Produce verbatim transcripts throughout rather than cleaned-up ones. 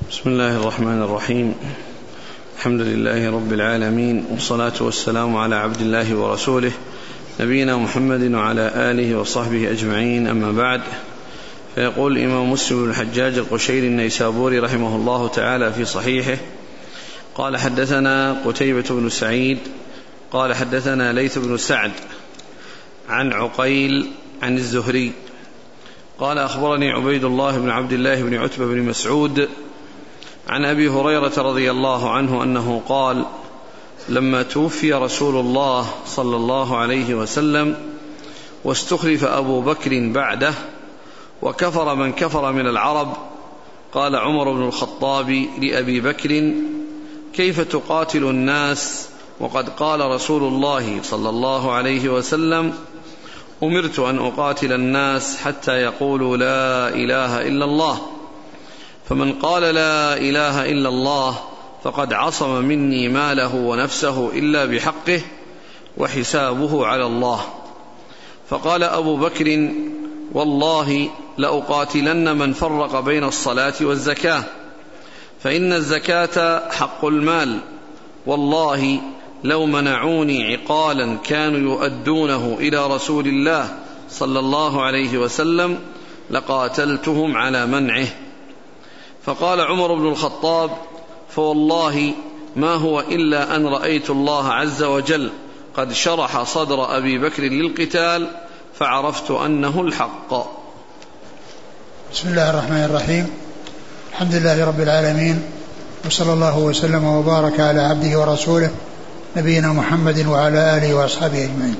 بسم الله الرحمن الرحيم. الحمد لله رب العالمين، والصلاة والسلام على عبد الله ورسوله نبينا محمد وعلى آله وصحبه أجمعين، أما بعد. فيقول الإمام مسلم بن الحجاج القشيري النيسابوري رحمه الله تعالى في صحيحه: قال حدثنا قتيبة بن سعيد قال حدثنا ليث بن سعد عن عقيل عن الزهري قال أخبرني عبيد الله بن عبد الله بن عتبة بن مسعود عن أبي هريرة رضي الله عنه أنه قال: لما توفي رسول الله صلى الله عليه وسلم واستخلف أبو بكر بعده وكفر من كفر من العرب، قال عمر بن الخطاب لأبي بكر: كيف تقاتل الناس وقد قال رسول الله صلى الله عليه وسلم: أمرت أن أقاتل الناس حتى يقولوا لا إله إلا الله، فمن قال لا إله إلا الله فقد عصم مني ماله ونفسه إلا بحقه وحسابه على الله. فقال أبو بكر: والله لأقاتلن من فرق بين الصلاة والزكاة، فإن الزكاة حق المال، والله لو منعوني عقالا كانوا يؤدونه إلى رسول الله صلى الله عليه وسلم لقاتلتهم على منعه. فقال عمر بن الخطاب: فوالله ما هو إلا أن رأيت الله عز وجل قد شرح صدر أبي بكر للقتال فعرفت أنه الحق. بسم الله الرحمن الرحيم. الحمد لله رب العالمين، وصلى الله وسلم وبارك على عبده ورسوله نبينا محمد وعلى آله وأصحابه أجمعين.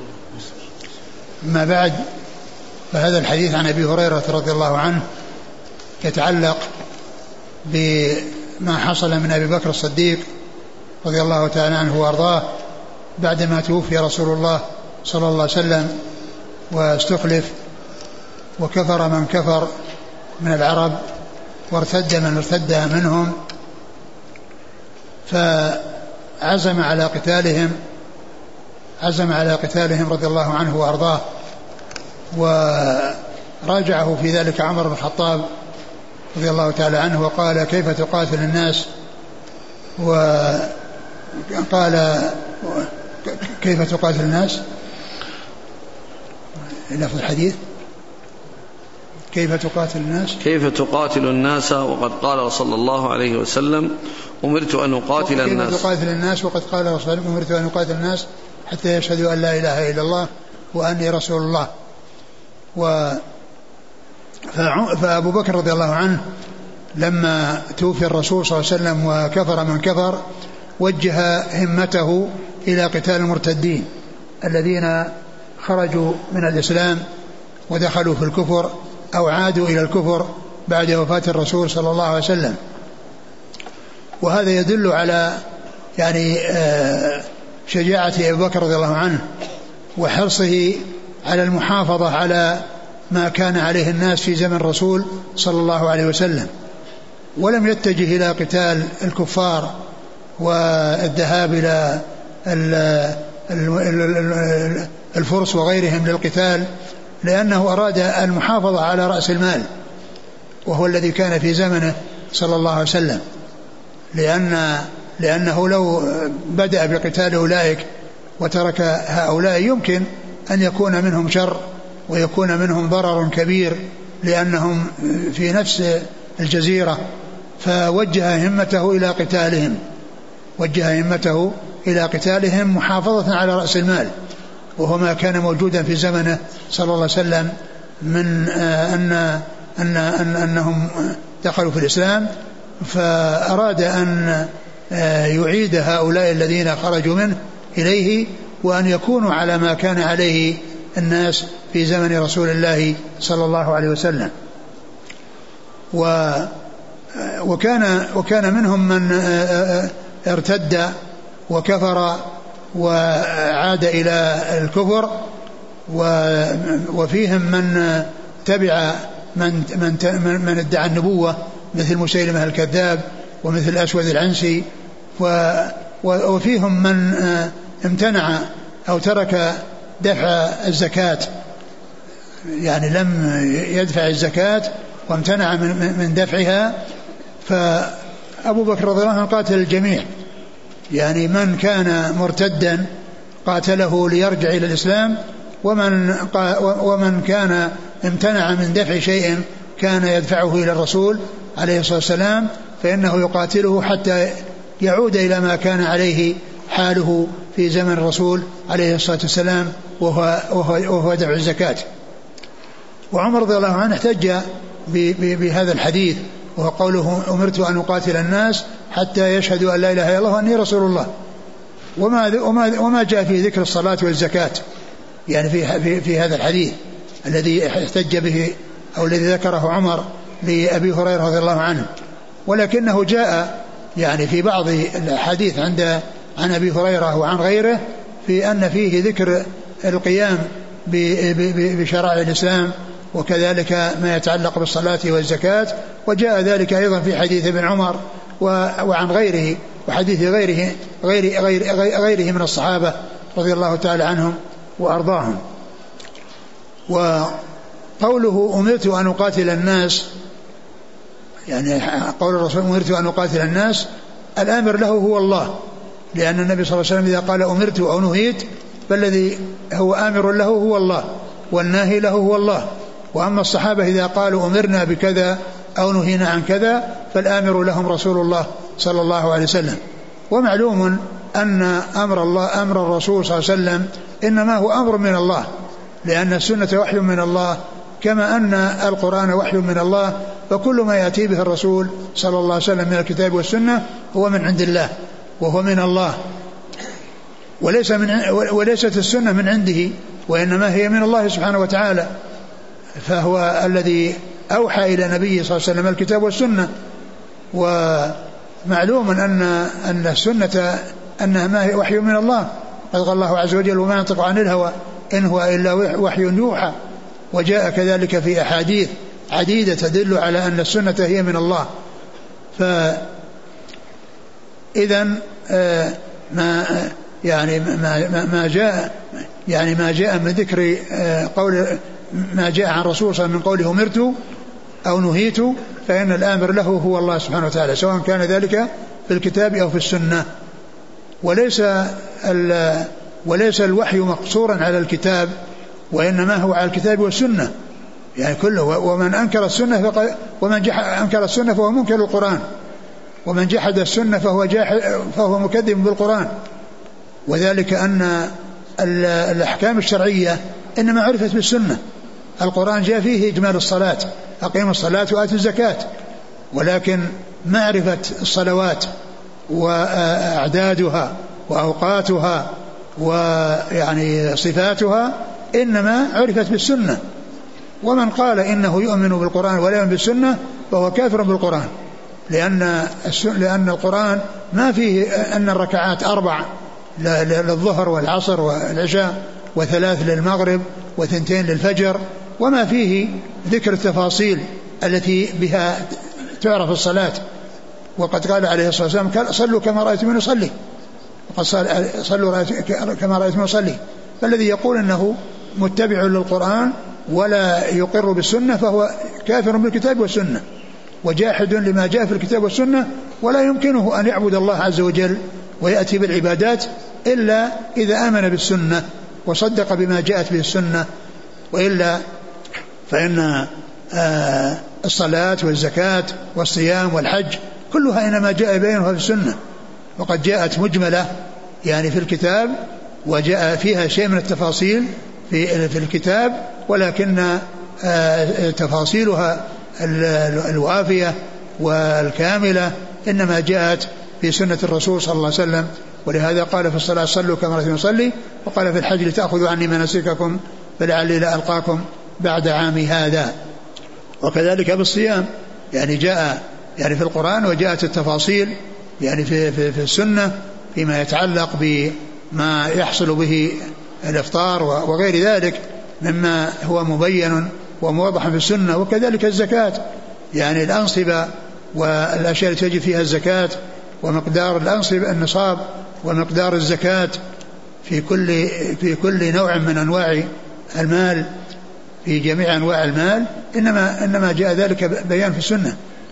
أما بعد، فهذا الحديث عن أبي هريرة رضي الله عنه يتعلق بما حصل من أبي بكر الصديق رضي الله تعالى عنه وأرضاه بعدما توفي رسول الله صلى الله عليه وسلم واستخلف، وكفر من كفر من العرب وارتد من ارتد منهم، فعزم على قتالهم عزم على قتالهم رضي الله عنه وأرضاه. وراجعه في ذلك عمر بن الخطاب رضي الله تعالى عنه وقال: كيف تقاتل الناس؟ وقال: كيف تقاتل الناس؟ لفظ الحديث: كيف تقاتل الناس كيف تقاتل الناس وقد قال صلى الله عليه وسلم: أمرت أن أقاتل الناس. كيف تقاتل الناس وقد قال رسول الله: أمرت أن أقاتل الناس حتى يشهدوا أن لا إله إلا الله وأني رسول الله. و فأبو بكر رضي الله عنه لما توفي الرسول صلى الله عليه وسلم وكفر من كفر وجه همته إلى قتال المرتدين الذين خرجوا من الإسلام ودخلوا في الكفر أو عادوا إلى الكفر بعد وفاة الرسول صلى الله عليه وسلم. وهذا يدل على يعني شجاعة أبي بكر رضي الله عنه وحرصه على المحافظة على ما كان عليه الناس في زمن الرسول صلى الله عليه وسلم، ولم يتجه إلى قتال الكفار والذهاب إلى الفرس وغيرهم للقتال، لأنه أراد المحافظة على رأس المال، وهو الذي كان في زمنه صلى الله عليه وسلم، لأن لأنه لو بدأ بقتال أولئك وترك هؤلاء يمكن أن يكون منهم شر ويكون منهم ضرر كبير لأنهم في نفس الجزيرة، فوجه همته إلى قتالهم وجه همته إلى قتالهم محافظة على رأس المال، وهو ما كان موجودا في زمنه صلى الله عليه وسلم من أن أن أن أنهم دخلوا في الإسلام، فأراد أن يعيد هؤلاء الذين خرجوا منه إليه وأن يكونوا على ما كان عليه الناس في زمن رسول الله صلى الله عليه وسلم. و وكان وكان منهم من ارتد وكفر وعاد إلى الكفر، وفيهم من تبع من من من ادعى النبوة مثل مسيلمة الكذاب ومثل الأسود العنسي، وفيهم من امتنع أو ترك دفع الزكاة، يعني لم يدفع الزكاة وامتنع من دفعها، فأبو بكر رضي الله عنه قاتل الجميع، يعني من كان مرتدا قاتله ليرجع إلى الإسلام، ومن, ومن كان امتنع من دفع شيء كان يدفعه إلى الرسول عليه الصلاة والسلام، فإنه يقاتله حتى يعود إلى ما كان عليه حاله في زمن الرسول عليه الصلاة والسلام، وهو, وهو, وهو دفع الزكاة. وعمر رضي الله عنه احتج بهذا الحديث، وهو قوله أمرت أن أقاتل الناس حتى يشهدوا أن لا إله إلا الله وأني رسول الله. وما, وما, وما جاء في ذكر الصلاة والزكاة يعني في, في, في هذا الحديث الذي احتج به أو الذي ذكره عمر لأبي هريرة رضي الله عنه، ولكنه جاء يعني في بعض الحديث عند عن أبي هريرة وعن غيره في أن فيه ذكر القيام بشرائع الإسلام، وكذلك ما يتعلق بالصلاة والزكاة. وجاء ذلك أيضا في حديث ابن عمر وعن غيره وحديث غيره غير غير غيره من الصحابة رضي الله تعالى عنهم وأرضاهم. وقوله أمرت أن أقاتل الناس، يعني قول الرسول أمرت أن أقاتل الناس، الآمر له هو الله، لأن النبي صلى الله عليه وسلم إذا قال أمرت أو نهيت فالذي هو آمر له هو الله، والناهي له هو الله. وأما الصحابة إذا قالوا أمرنا بكذا أو نهينا عن كذا فالآمر لهم رسول الله صلى الله عليه وسلم. ومعلوم أن أمر الله أمر الرسول صلى الله عليه وسلم إنما هو أمر من الله، لأن السنة وحي من الله، كما أن القرآن وحي من الله، فكل ما يأتي به الرسول صلى الله عليه وسلم من الكتاب والسنة هو من عند الله وهو من الله، وليس من وليست السنة من عنده، وإنما هي من الله سبحانه وتعالى. فهو الذي أوحى إلى نبيه صلى الله عليه وسلم الكتاب والسنة. ومعلوم أن أن السنة أنها ما هي وحي من الله، قد قال الله عز وجل وما ينطق عن الهوى إن هو إلا وحي يوحى. وجاء كذلك في أحاديث عديدة تدل على أن السنة هي من الله. فإذن ما يعني ما ما جاء يعني ما جاء من ذكر قول ما جاء عن الرسول صلى الله عليه وسلم من قوله أمرت أو نهيت، فإن الآمر له هو الله سبحانه وتعالى، سواء كان ذلك في الكتاب أو في السنة. وليس وليس الوحي مقصورا على الكتاب، وإنما هو على الكتاب والسنة يعني كله. ومن أنكر السنة فقد ومن أنكر السنة فهو منكر القرآن، ومن جحد السنة فهو جاحد فهو مكذب بالقرآن. وذلك أن الأحكام الشرعية إنما عرفت بالسنة. القرآن جاء فيه إجمال الصلاة، أقيموا الصلاة وآتوا الزكاة، ولكن معرفة الصلوات وأعدادها وأوقاتها ويعني صفاتها إنما عرفت بالسنة. ومن قال إنه يؤمن بالقرآن ولا يؤمن بالسنة فهو كافر بالقرآن، لأن لأن القرآن ما فيه أن الركعات أربع للظهر والعصر والعشاء وثلاث للمغرب وثنتين للفجر، وما فيه ذكر التفاصيل التي بها تعرف الصلاة. وقد قال عليه الصلاة والسلام صلوا كما رأيتم يصلي، وقد صلوا كما رأيتم يصلي. فالذي يقول أنه متبع للقرآن ولا يقر بالسنة فهو كافر بالكتاب والسنة وجاحد لما جاء في الكتاب والسنة، ولا يمكنه أن يعبد الله عز وجل ويأتي بالعبادات إلا إذا آمن بالسنة وصدق بما جاءت به السنة، وإلا فإن الصلاة والزكاة والصيام والحج كلها إنما جاء بينها في السنة، وقد جاءت مجملة يعني في الكتاب وجاء فيها شيء من التفاصيل في في الكتاب، ولكن تفاصيلها الوافية والكاملة إنما جاءت في سنة الرسول صلى الله عليه وسلم. ولهذا قال في الصلاة صلوا كما رأيتم يصلي، وقال في الحج لتأخذوا عني مناسككم فلعلي لا ألقاكم بعد عامي هذا. وكذلك بالصيام يعني جاء يعني في القرآن وجاءت التفاصيل يعني في, في, في السنة فيما يتعلق بما يحصل به الإفطار وغير ذلك مما هو مبين وموضح في السنة. وكذلك الزكاة يعني الأنصبة والأشياء التي تجب فيها الزكاة ومقدار الأنصبة النصاب ومقدار الزكاة في كل في كل نوع من أنواع المال في جميع أنواع المال إنما إنما جاء ذلك بيان في السنة.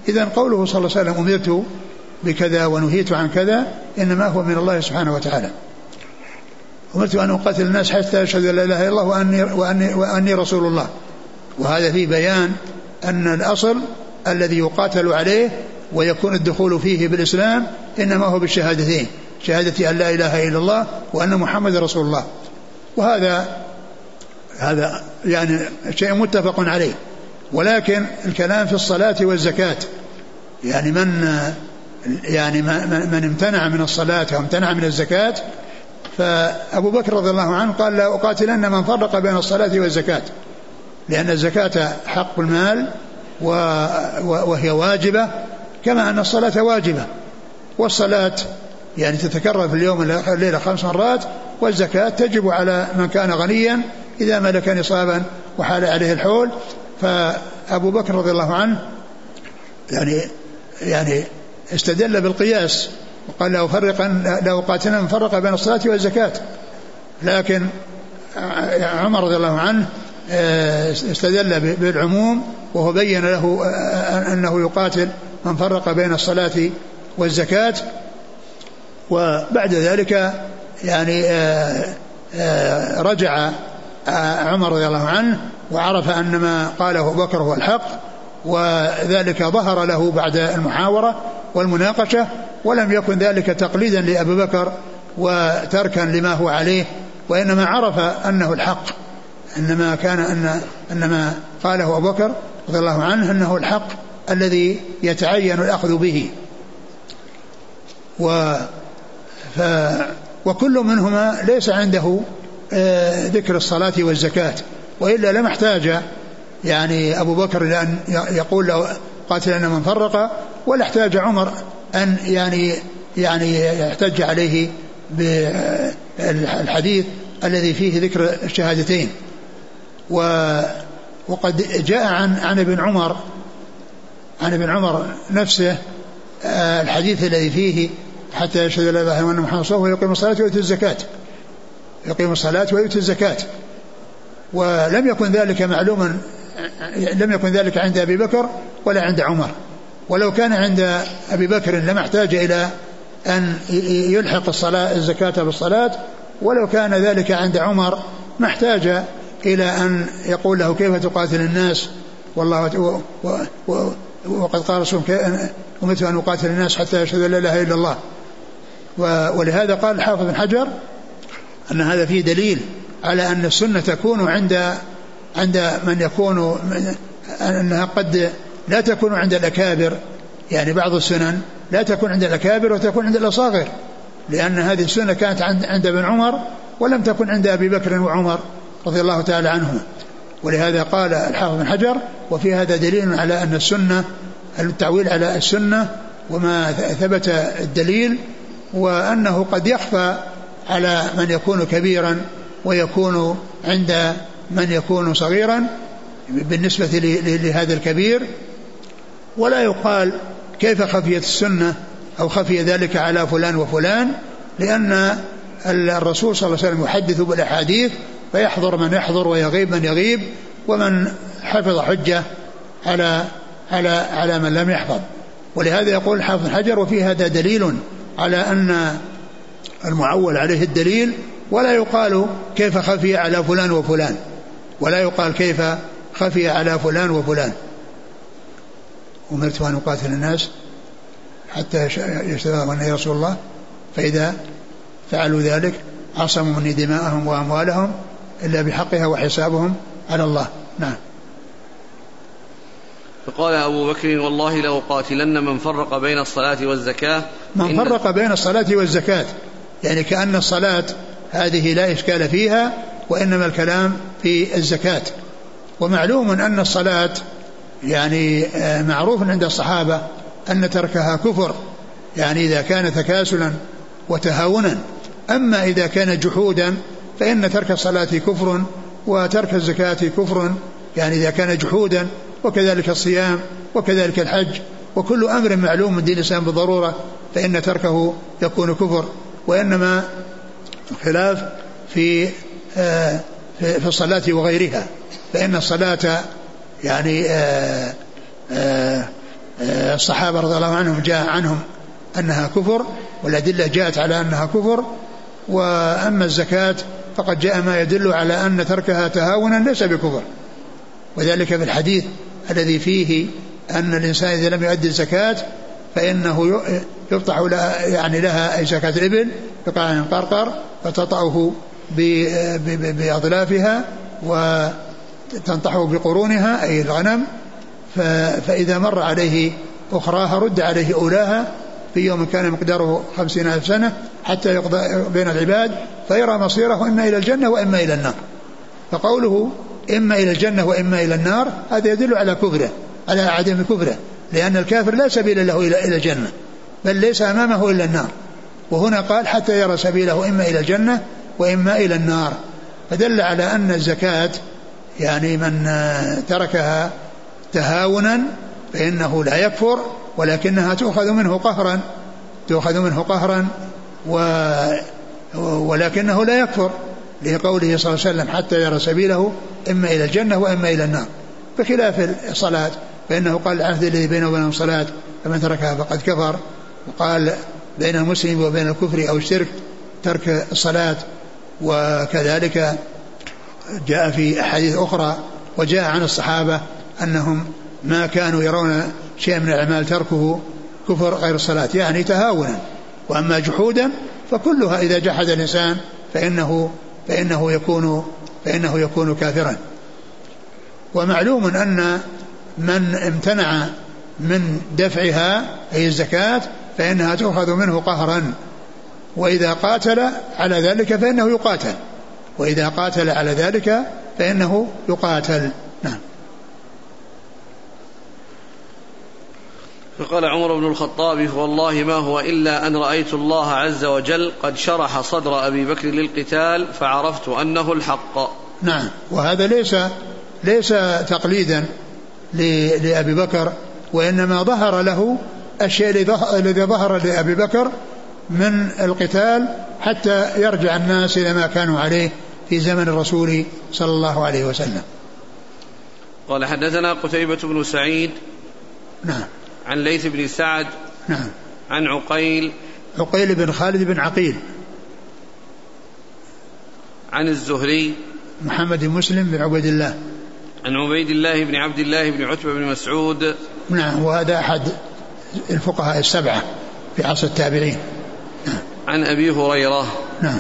إذن قوله صلى الله عليه وسلم أمرت بكذا ونهيت عن كذا إنما هو من الله سبحانه وتعالى. أمرت أن أقاتل الناس حتى أشهد أن لا إله إلا الله وأني, وأني, وأني رسول الله. وهذا في بيان أن الأصل الذي يقاتل عليه ويكون الدخول فيه بالإسلام إنما هو بالشهادتين، شهادة أن لا إله إلا الله وأن محمد رسول الله. وهذا هذا يعني شيء متفق عليه. ولكن الكلام في الصلاة والزكاة، يعني من يعني من امتنع من الصلاة وامتنع من الزكاة، فأبو بكر رضي الله عنه قال لا أقاتلن من فرق بين الصلاة والزكاة، لأن الزكاة حق المال وهي واجبة كما أن الصلاة واجبة، والصلاة يعني تتكرر في اليوم والليلة خمس مرات، والزكاة تجب على من كان غنيا إذا ملك نصابا وحال عليه الحول. فأبو بكر رضي الله عنه يعني يعني استدل بالقياس وقال لا أفرقن لا أقاتلن من فرق بين الصلاة والزكاة. لكن عمر رضي الله عنه استدل بالعموم وهو بين له أنه يقاتل من فرق بين الصلاة والزكاة. وبعد ذلك يعني رجع عمر رضي الله عنه وعرف أن ما قاله أبو بكر هو الحق، وذلك ظهر له بعد المحاورة والمناقشة، ولم يكن ذلك تقليدا لأبي بكر وتركا لما هو عليه، وإنما عرف أنه الحق، إنما كان أن أنما قاله أبو بكر رضي الله عنه أنه الحق الذي يتعين الأخذ به. و ف وكل منهما ليس عنده ذكر الصلاة والزكاة، وإلا لم احتاج يعني أبو بكر لأن يقول له قاتلنا من فرق، ولا احتاج عمر أن يعني يعني يحتج عليه بالحديث الذي فيه ذكر الشهادتين. وقد جاء عن عن ابن عمر عن ابن عمر نفسه الحديث الذي فيه حتى يشهد لا إله إلا الله وأن محمدا رسول الله ويقيم الصلاة ويؤتي الزكاة يقيم الصلاة ويؤتي الزكاة. ولم يكن ذلك معلوما، لم يكن ذلك عند أبي بكر ولا عند عمر، ولو كان عند أبي بكر لما احتاج إلى أن يلحق الصلاة الزكاة بالصلاة، ولو كان ذلك عند عمر ما احتاج إلى أن يقول له كيف تقاتل الناس والله و و و وقد قال رسول أمرت أن أقاتل الناس حتى يشهد لا إله إلا الله. ولهذا قال الحافظ بن حجر أن هذا فيه دليل على أن السنة تكون عند عند من يكون أنها قد لا تكون عند الأكابر، يعني بعض السنن لا تكون عند الأكابر وتكون عند الأصاغر، لأن هذه السنة كانت عند عند ابن عمر ولم تكن عند أبي بكر وعمر رضي الله تعالى عنهما. ولهذا قال الحافظ بن حجر وفي هذا دليل على أن السنة التعويل على السنة وما ثبت الدليل، وأنه قد يخفى على من يكون كبيرا ويكون عند من يكون صغيرا بالنسبة لهذا الكبير. ولا يقال كيف خفيت السنة أو خفي ذلك على فلان وفلان، لأن الرسول صلى الله عليه وسلم يحدث بالأحاديث فيحضر من يحضر ويغيب من يغيب، ومن حفظ حجة على على على من لم يحفظ. ولهذا يقول الحافظ حجر وفي هذا دليل على أن المعول عليه الدليل، ولا يقال كيف خفي على فلان وفلان، ولا يقال كيف خفي على فلان وفلان. أمرت أن أقاتل الناس حتى يشهدوا أني رسول الله فإذا فعلوا ذلك عصموا مني دماءهم وأموالهم إلا بحقها وحسابهم على الله. نعم. فقال أبو بكر والله لأقاتلن من فرق بين الصلاة والزكاة. من فرق بين الصلاة والزكاة يعني كأن الصلاة هذه لا إشكال فيها، وإنما الكلام في الزكاة. ومعلوم أن الصلاة يعني معروف عند الصحابة أن تركها كفر، يعني إذا كان تكاسلا وتهاونا. أما إذا كان جحودا فإن ترك الصلاة كفر وترك الزكاة كفر، يعني إذا كان جحودا، وكذلك الصيام وكذلك الحج، وكل أمر معلوم من دين الإسلام بالضرورة فإن تركه يكون كفر. وإنما الخلاف في في الصلاة وغيرها، فإن الصلاة يعني الصحابة رضي الله عنهم جاء عنهم أنها كفر، والأدلة جاءت على أنها كفر. وأما الزكاة فقد جاء ما يدل على أن تركها تهاونا ليس بكفر، وذلك في الحديث الذي فيه أن الإنسان إذا لم يؤدي الزكاة فإنه يبطح لها يعني لها أي زكاة الإبل بقاع قرقر فتطأه بأضلافها وتنطحه بقرونها أي الغنم، فإذا مر عليه أخراها رد عليه أولاها في يوم كان مقداره خمسين ألف سنة حتى يقضى بين العباد فيرى مصيره إما إلى الجنة وإما إلى النار. فقوله إما إلى الجنة وإما إلى النار هذا يدل على كفره، على عدم كفره، لأن الكافر لا سبيل له إلى الجنة بل ليس أمامه إلا النار. وهنا قال حتى يرى سبيله إما إلى الجنة وإما إلى النار، فدل على أن الزكاة يعني من تركها تهاونا فإنه لا يكفر، ولكنها تؤخذ منه قهرا تؤخذ منه قهرا و ولكنه لا يكفر، لقوله صلى الله عليه وسلم حتى يرى سبيله إما إلى الجنة وإما إلى النار، بخلاف الصلاة فإنه قال العهد الذي بينه وبين الصلاة فمن تركها فقد كفر، وقال بين المسلم وبين الكفر أو الشرك ترك الصلاة. وكذلك جاء في أحاديث أخرى وجاء عن الصحابة أنهم ما كانوا يرون شيء من الأعمال تركه كفر غير الصلاة يعني تهاونا. وأما جحودا فكلها إذا جحد الإنسان فإنه, فإنه, يكون فإنه يكون كافرا. ومعلوم أن من امتنع من دفعها أي الزكاة فإنها تؤخذ منه قهرا، وإذا قاتل على ذلك فإنه يقاتل وإذا قاتل على ذلك فإنه يقاتل. نعم. فقال عمر بن الخطاب والله ما هو إلا أن رأيت الله عز وجل قد شرح صدر أبي بكر للقتال فعرفت أنه الحق. نعم. وهذا ليس ليس تقليدا لأبي بكر، وإنما ظهر له الشيء الذي ظهر لأبي بكر من القتال حتى يرجع الناس إلى ما كانوا عليه في زمن الرسول صلى الله عليه وسلم. قال حدثنا قتيبة بن سعيد نعم عن ليث بن سعد نعم عن عقيل عقيل بن خالد بن عقيل عن الزهري محمد بن مسلم بن عبيد الله عن عبيد الله بن عبد الله بن عتبة بن مسعود. نعم. وهذا أحد الفقهاء السبعة في عصر التابعين. نعم. عن أبي هريرة. نعم.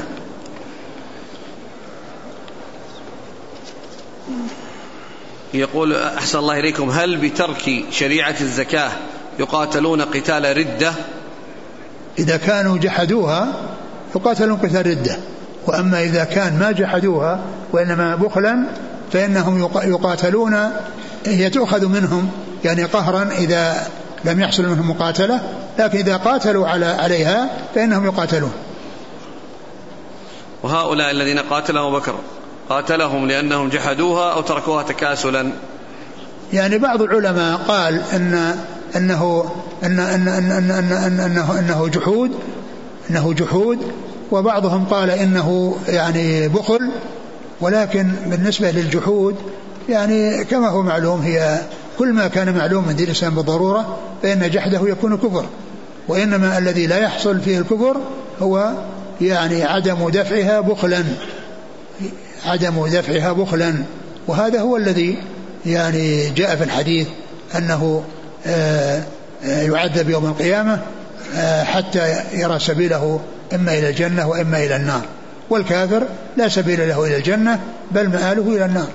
يقول أحسن الله إليكم هل بترك شريعة الزكاة يقاتلون قتال ردة؟ إذا كانوا جحدوها يقاتلون قتال ردة، وأما إذا كان ما جحدوها وإنما بخلا فإنهم يقاتلون، هي تؤخذ منهم يعني قهرا إذا لم يحصل منهم مقاتلة، لكن إذا قاتلوا على عليها فإنهم يقاتلون. وهؤلاء الذين قاتلهم أبو بكر قاتلهم لأنهم جحدوها أو تركوها تكاسلا؟ يعني بعض العلماء قال إن أنه أن أن أن أن أن أنه أنه جحود أنه جحود وبعضهم قال إنه يعني بخل. ولكن بالنسبة للجحود يعني كما هو معلوم هي كل ما كان معلوم من دين الإسلام بالضرورة فإن جحده يكون كفر، وإنما الذي لا يحصل فيه الكفر هو يعني عدم دفعها بخلا عدم دفعها بخلا وهذا هو الذي يعني جاء في الحديث أنه يعذب يوم القيامة حتى يرى سبيله إما إلى الجنة وإما إلى النار، والكافر لا سبيل له إلى الجنة بل مآله إلى النار.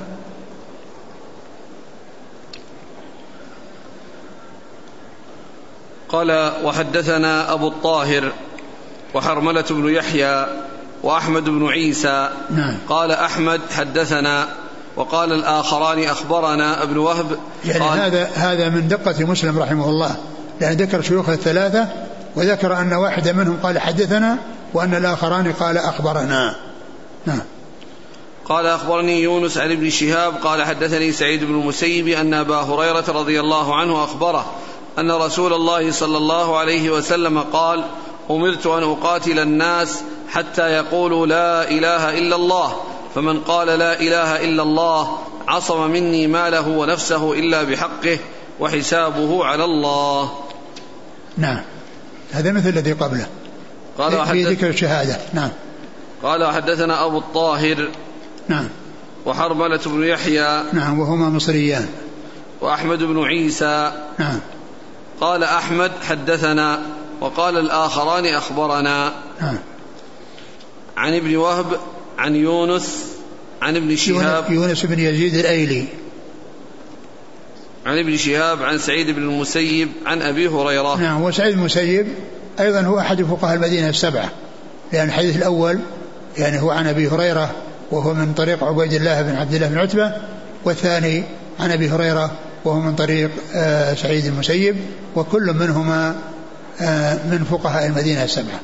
قال وحدثنا أبو الطاهر وحرملة بن يحيى وأحمد بن عيسى. نعم. قال أحمد حدثنا وقال الآخران أخبرنا ابن وهب. يعني هذا هذا من دقة مسلم رحمه الله، لأن ذكر شيوخ الثلاثة وذكر أن واحدا منهم قال حدثنا وأن الآخران قال أخبرنا. نعم. قال أخبرني يونس عن ابن شهاب قال حدثني سعيد بن المسيب أن أبا هريرة رضي الله عنه أخبره أن رسول الله صلى الله عليه وسلم قال أمرت أن أقاتل الناس حتى يقولوا لا إله إلا الله، فمن قال لا إله إلا الله عصم مني ماله ونفسه إلا بحقه وحسابه على الله. نعم هذا مثل الذي قبله قال في ذكر الشهادة. نعم. قال وحدثنا أبو الطاهر نعم وحرملة بن يحيى نعم وهما مصريان وأحمد بن عيسى. نعم. قال أحمد حدثنا وقال الآخران أخبرنا. نعم. عن ابن وهب عن يونس عن ابن شهاب يونس بن يزيد الأيلي عن ابن شهاب عن سعيد بن المسيب عن أبي هريرة. نعم. وسعيد بن المسيب أيضا هو أحد فقهاء المدينة السبعة، لأن الحديث الأول يعني هو عن أبي هريرة وهو من طريق عبيد الله بن عبد الله بن عتبة، والثاني عن أبي هريرة وهو من طريق آه سعيد المسيب، وكل منهما آه من فقهاء المدينة السبعة.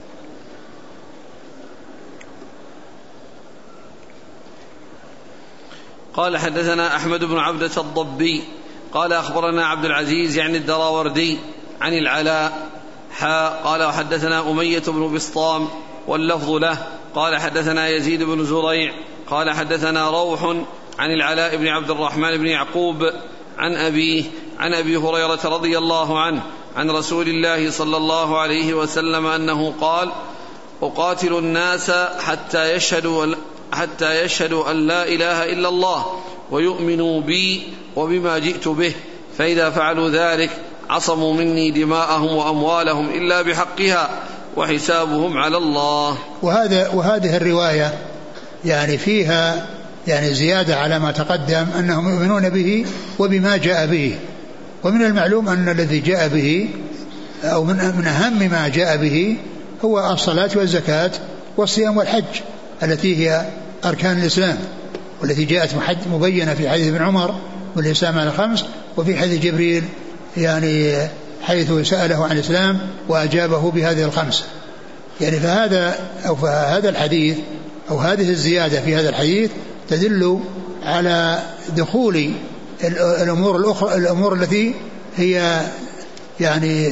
قال حدثنا أحمد بن عبدة الضبي قال أخبرنا عبد العزيز يعني الدراوردي عن العلاء حا قال وحدثنا أمية بن بسطام واللفظ له قال حدثنا يزيد بن زريع قال حدثنا روح عن العلاء بن عبد الرحمن بن يعقوب عن أبيه عن أبي هريرة رضي الله عنه عن رسول الله صلى الله عليه وسلم أنه قال أقاتل الناس حتى يشهدوا حتى يشهدوا أن لا إله إلا الله ويؤمنوا بي وبما جئت به، فإذا فعلوا ذلك عصموا مني دماءهم وأموالهم إلا بحقها وحسابهم على الله. وهذا وهذه الرواية يعني فيها يعني زيادة على ما تقدم أنهم يؤمنون به وبما جاء به، ومن المعلوم أن الذي جاء به أو من من أهم ما جاء به هو الصلاة والزكاة والصيام والحج التي هي أركان الإسلام، والتي جاءت مبينة في حديث ابن عمر والإسلام على الخمس، وفي حديث جبريل يعني حيث سأله عن الإسلام وأجابه بهذه الخمس. يعني فهذا أو فهذا الحديث أو هذه الزيادة في هذا الحديث تدل على دخول الأمور الأخرى الأمور التي هي يعني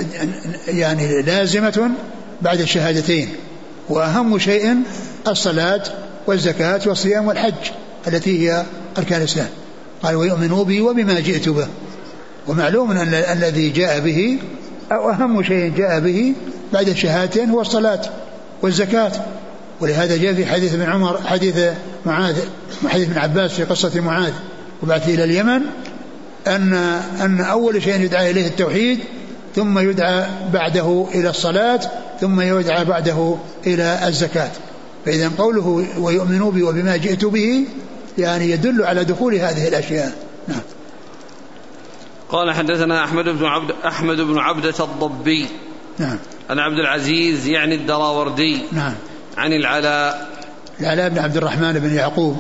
يعني لازمة بعد الشهادتين، وأهم شيء الصلاة والزكاة والصيام والحج التي هي أركان الإسلام. قال ويؤمنوا بي وبما جئت به، ومعلوم أن الذي جاء به أو أهم شيء جاء به بعد الشهادتين هو الصلاة والزكاة. ولهذا جاء في حديث ابن عمر حديث معاذ حديث ابن عباس في قصة معاذ وبعث إلى اليمن أن أن أول شيء يدعى إليه التوحيد، ثم يدعى بعده إلى الصلاة، ثم يدعى بعده إلى الزكاة. فإذا قوله ويؤمنوا بي وبما جئت به يعني يدل على دخول هذه الأشياء. نعم. قال حدثنا أحمد بن عبد أحمد بن عبدة الضبي. نعم. عن عبد العزيز يعني الدراوردي. نعم. عن العلاء العلاء بن عبد الرحمن بن يعقوب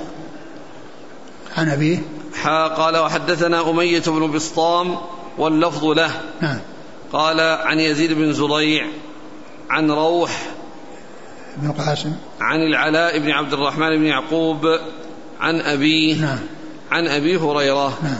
عن أبيه حا قال وحدثنا أمية بن بسطام واللفظ له. نعم. قال عن يزيد بن زريع عن روح بن قاسم عن العلاء بن عبد الرحمن بن يعقوب عن أبيه. نعم. عن أبي هريرة. نعم.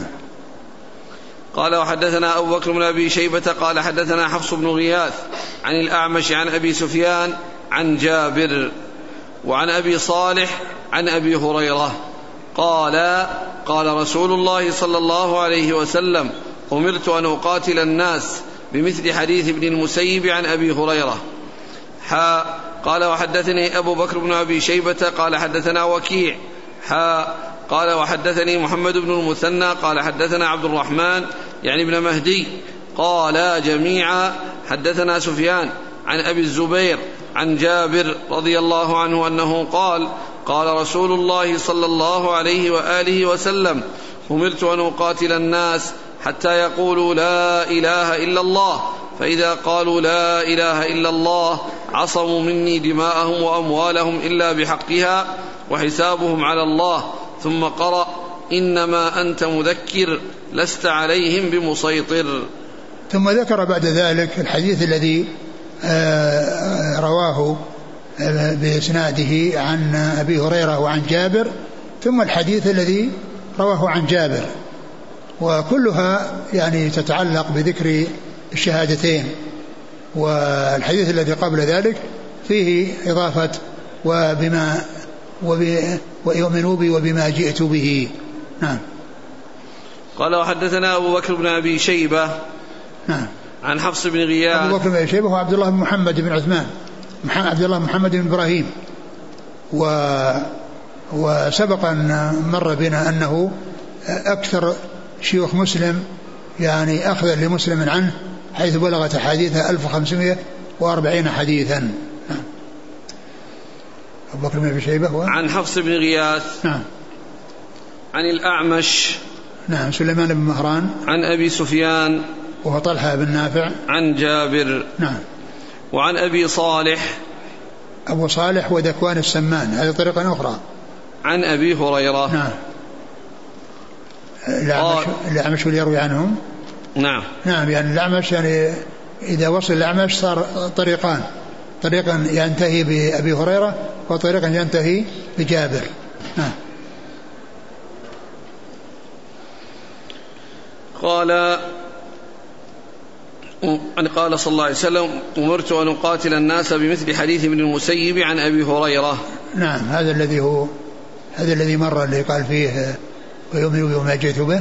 قال وحدثنا أبو بكر بن أبي شيبة قال حدثنا حفص بن غياث عن الأعمش عن أبي سفيان عن جابر وعن أبي صالح عن أبي هريرة قال قال رسول الله صلى الله عليه وسلم أمرت أن أقاتل الناس بمثل حديث ابن المسيب عن أبي هريرة. حا قال وحدثني أبو بكر بن أبي شيبة قال حدثنا وكيع. حا قال وحدثني محمد بن المثنى قال حدثنا عبد الرحمن يعني ابن مهدي قال جميعا حدثنا سفيان عن أبي الزبير عن جابر رضي الله عنه أنه قال قال رسول الله صلى الله عليه وآله وسلم أمرت أن أقاتل الناس حتى يقولوا لا إله إلا الله، فإذا قالوا لا إله إلا الله عصموا مني دماءهم وأموالهم إلا بحقها وحسابهم على الله. ثم قرأ إنما أنت مذكر لست عليهم بمسيطر. ثم ذكر بعد ذلك الحديث الذي رواه بإسناده عن أبي هريرة وعن جابر، ثم الحديث الذي رواه عن جابر، وكلها يعني تتعلق بذكر الشهادتين. والحديث الذي قبل ذلك فيه إضافة وبما ويؤمنوا بي وبما جئت به. نعم. قال وحدثنا أبو بكر بن أبي شيبة نعم عن حفص بن غياث. أبو بكر بن أبي شيبة هو عبد الله بن محمد بن عثمان عبد الله محمد بن إبراهيم، و وسبق أن مر بنا أنه أكثر شيوخ مسلم يعني أخذ لمسلم عنه، حيث بلغت أحاديثه ألف وخمسمائة وأربعين حديثا. أبو بكر بن أبي شيبة هو عن حفص بن غياث نعم عن الأعمش نعم سليمان بن مهران عن أبي سفيان وهو طلحة بن نافع عن جابر نعم. وعن أبي صالح أبو صالح وذكوان السمان، هذه طريقة أخرى عن أبي هريرة نعم. الأعمش يروي عنهم نعم نعم يعني الأعمش يعني إذا وصل الأعمش صار طريقان، طريقا ينتهي بأبي هريرة وطريقا ينتهي بجابر نعم. قال أن قال صلى الله عليه وسلم أمرت أن أقاتل الناس بمثل حديث ابن المسيب عن أبي هريرة. نعم هذا الذي هو هذا الذي مر اللي قال فيه ويؤمن بما جئت به.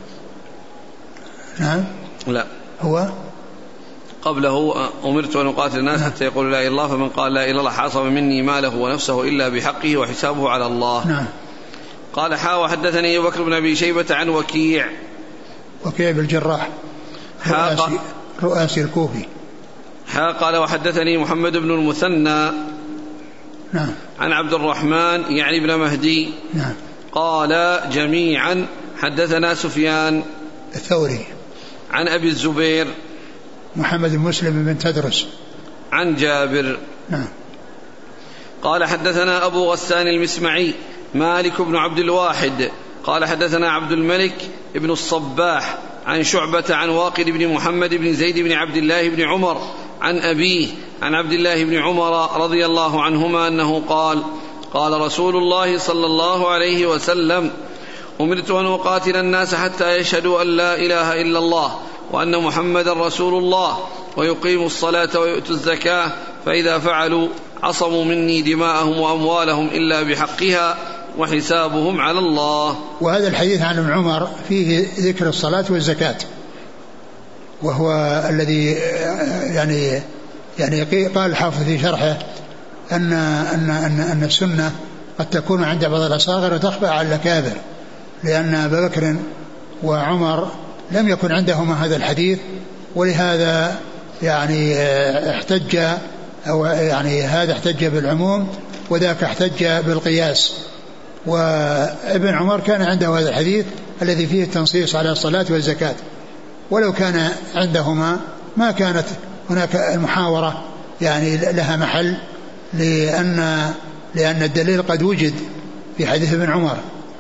نعم لا هو قبله أمرت أن أقاتل الناس حتى يقول لا إله إلا الله، فمن قال لا إله إلا الله حاصم مني ماله ونفسه إلا بحقه وحسابه على الله. نعم. قال حا وحدثني أبو بكر بن أبي شيبة عن وكيع وكيع بالجراح رؤاسي, رؤاسي الكوفي. حا قال وحدثني محمد بن المثنى نعم عن عبد الرحمن يعني ابن مهدي نعم قال جميعا حدثنا سفيان الثوري عن أبي الزبير محمد بن مسلم بن تدرس عن جابر نعم. قال حدثنا أبو غسان المسمعي مالك بن عبد الواحد قال حدثنا عبد الملك بن الصباح عن شعبة عن واقد بن محمد بن زيد بن عبد الله بن عمر عن أبيه عن عبد الله بن عمر رضي الله عنهما أنه قال قال رسول الله صلى الله عليه وسلم أمرت أن أقاتل الناس حتى يشهدوا أن لا إله إلا الله وأن محمدا رسول الله ويقيموا الصلاة ويؤتوا الزكاة، فإذا فعلوا عصموا مني دماءهم وأموالهم إلا بحقها وحسابهم على الله. وهذا الحديث عن ابن عمر فيه ذكر الصلاة والزكاة، وهو الذي يعني يعني قال الحافظ في شرحه أن أن أن أن السنة قد تكون عند بعض الأصاغر وتخفى على الأكابر، لأن أبا بكر وعمر لم يكن عندهما هذا الحديث، ولهذا يعني احتج أو يعني هذا احتج بالعموم وذاك احتج بالقياس. وابن عمر كان عنده هذا الحديث الذي فيه التنصيص على الصلاة والزكاة، ولو كان عندهما ما كانت هناك المحاورة يعني لها محل، لأن لأن الدليل قد وجد في حديث ابن عمر.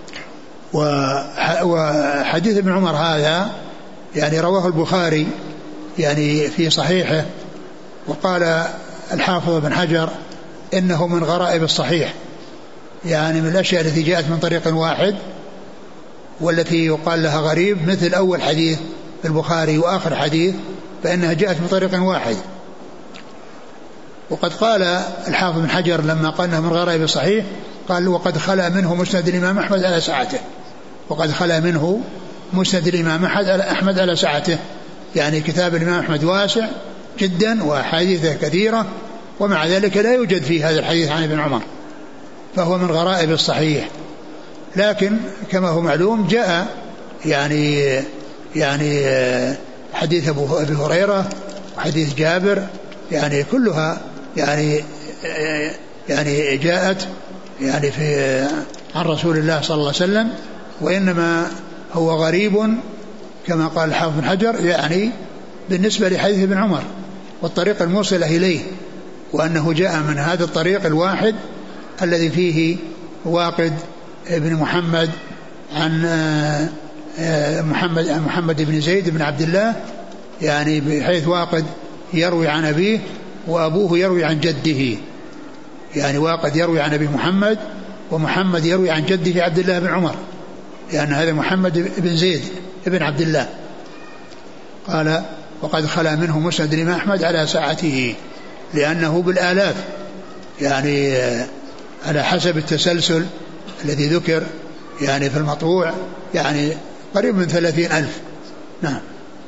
وحديث ابن عمر هذا يعني رواه البخاري يعني في صحيحه، وقال الحافظ بن حجر إنه من غرائب الصحيح، يعني من الأشياء التي جاءت من طريق واحد والتي يقال لها غريب، مثل أول حديث في البخاري وآخر حديث فإنها جاءت من طريق واحد. وقد قال الحافظ بن حجر لما قال انه من غرائب الصحيح قال وقد خلا منه مسند الإمام أحمد على سعته، وقد خلا منه مسند الإمام أحمد على سعته، يعني كتاب الإمام أحمد واسع جدا وأحاديثه كثيرة، ومع ذلك لا يوجد فيه هذا الحديث عن ابن عمر، فهو من غرائب الصحيح. لكن كما هو معلوم جاء يعني يعني حديث أبي هريرة وحديث جابر يعني كلها يعني يعني جاءت يعني في عن رسول الله صلى الله عليه وسلم، وإنما هو غريب كما قال الحافظ بن حجر يعني بالنسبة لحديث ابن عمر والطريق الموصلة إليه، وأنه جاء من هذا الطريق الواحد الذي فيه واقد ابن محمد عن محمد عن محمد بن زيد بن عبد الله، يعني بحيث واقد يروي عن أبيه وأبوه يروي عن جده، يعني واقد يروي عن أبي محمد ومحمد يروي عن جده عبد الله بن عمر، لأن يعني هذا محمد بن زيد بن عبد الله. قال وقد خلا منه مسند الإمام أحمد على ساعته، لأنه بالآلاف يعني على حسب التسلسل الذي ذكر يعني في المطبوع، يعني قريب من ثلاثين ألف. نعم.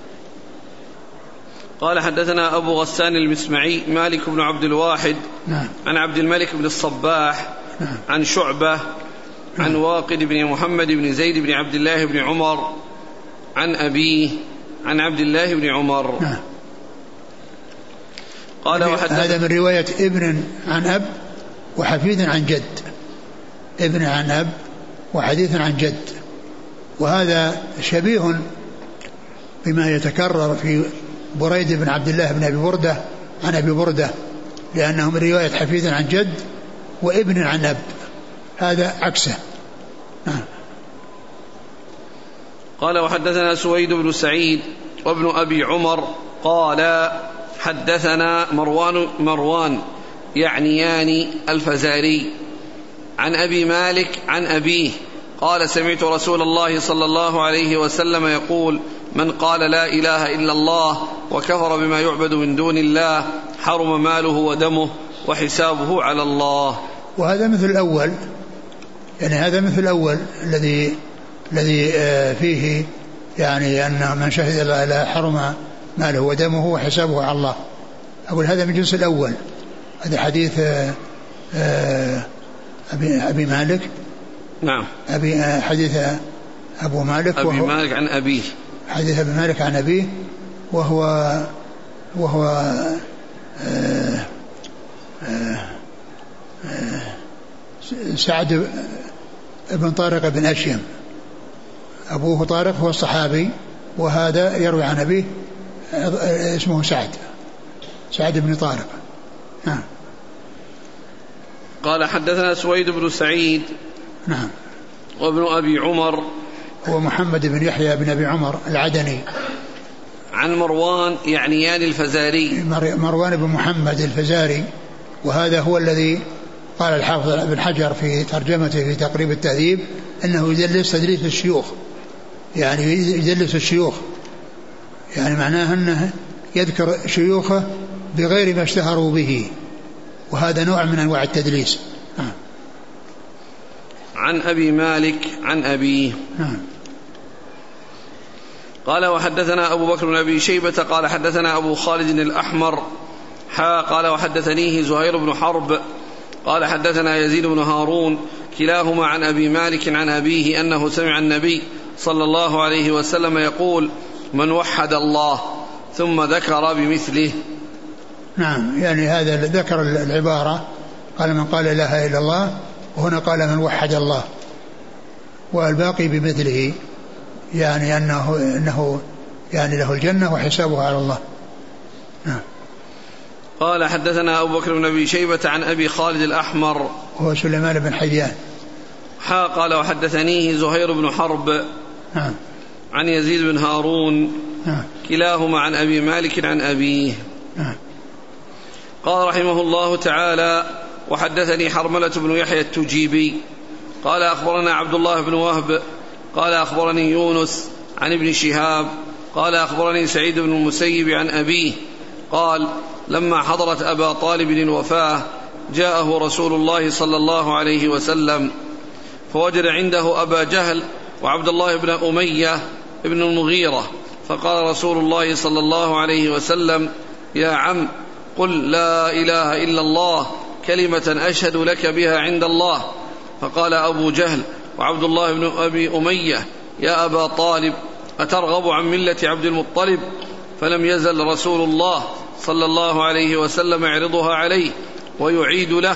قال حدثنا أبو غسان المسمعي مالك بن عبد الواحد نعم. عن عبد الملك بن الصباح نعم. عن شعبة عن نعم. واقد بن محمد بن زيد بن عبد الله بن عمر عن أبيه عن عبد الله بن عمر. نعم. قال هذا من رواية ابن عن أب وحفيد عن جد، ابن عن أب وحديث عن جد، وهذا شبيه بما يتكرر في بريد بن عبد الله بن أبي بردة عن أبي بردة، لأنه من رواية حفيد عن جد وابن عن أب، هذا عكسه. نعم. قال وحدثنا سويد بن سعيد وابن أبي عمر قال حدثنا مروان مروان يعنيان الفزاري عن أبي مالك عن أبيه قال سمعت رسول الله صلى الله عليه وسلم يقول من قال لا إله إلا الله وكفر بما يعبد من دون الله حرم ماله ودمه وحسابه على الله. وهذا مثل الأول، يعني هذا مثل الأول الذي الذي فيه يعني أن من شهد لا إله حرم ماله ودمه وحسابه على الله. أقول هذا من جنس الأول، هذا حديث أبي, أبي مالك. نعم. أبي حديث أبو مالك أبي مالك عن أبيه، حديث أبي مالك عن أبيه، وهو وهو آآ آآ آآ سعد بن طارق بن أشيم، أبوه طارق هو الصحابي، وهذا يروي عن أبيه اسمه سعد سعد بن طارق. نعم. قال حدثنا سويد بن سعيد. نعم. وابن أبي عمر هو محمد بن يحيى بن أبي عمر العدني. عن مروان يعنيان الفزاري، مروان بن محمد الفزاري، وهذا هو الذي قال الحافظ ابن حجر في ترجمته في تقريب التهذيب أنه يدلس تدليس الشيوخ، يعني يدلس الشيوخ، يعني معناه أنه يذكر شيوخه بغير ما اشتهروا به، وهذا نوع من أنواع التدليس. نعم. عن أبي مالك عن أبيه. نعم. قال وحدثنا أبو بكر بن أبي شيبة قال حدثنا أبو خالد الأحمر حا قال وحدثنيه زهير بن حرب قال حدثنا يزيد بن هارون كلاهما عن أبي مالك عن أبيه أنه سمع النبي صلى الله عليه وسلم يقول من وحد الله، ثم ذكر بمثله. نعم، يعني هذا ذكر العبارة، قال من قال لا إله إلا الله، وهنا قال من وحد الله، والباقي بمثله، يعني أنه, إنه يعني له الجنة وحسابه على الله. نعم. قال حدثنا أبو بكر بن أبي شيبة عن أبي خالد الأحمر هو سليمان بن حيان حا قال وحدثنيه زهير بن حرب. نعم. عن يزيد بن هارون. نعم. كلاهما عن أبي مالك عن أبيه. نعم. قال رحمه الله تعالى وحدثني حرملة بن يحيى التجيبي قال أخبرنا عبد الله بن وهب قال أخبرني يونس عن ابن شهاب قال أخبرني سعيد بن المسيب عن أبيه قال لما حضرت أبا طالب الوفاة جاءه رسول الله صلى الله عليه وسلم فوجد عنده أبا جهل وعبد الله بن أمية ابن المغيرة، فقال رسول الله صلى الله عليه وسلم يا عم قل لا إله إلا الله كلمة أشهد لك بها عند الله. فقال أبو جهل وعبد الله بن أبي أمية يا أبا طالب أترغب عن ملة عبد المطلب؟ فلم يزل رسول الله صلى الله عليه وسلم يعرضها عليه ويعيد له